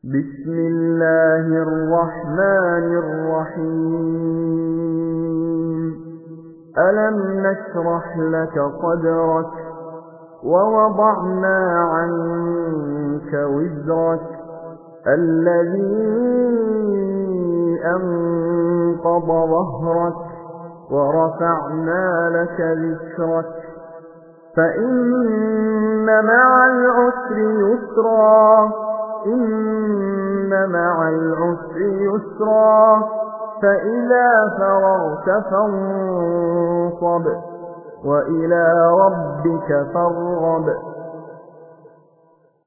بسم الله الرحمن الرحيم ألم نشرح لك صدرك ووضعنا عنك وزرك الذي أنقض ظهرك ورفعنا لك ذكرك فإن مع العسر يسرا إن مع العسر يسرا فإذا فرغت فانصب وإلى ربك فارغب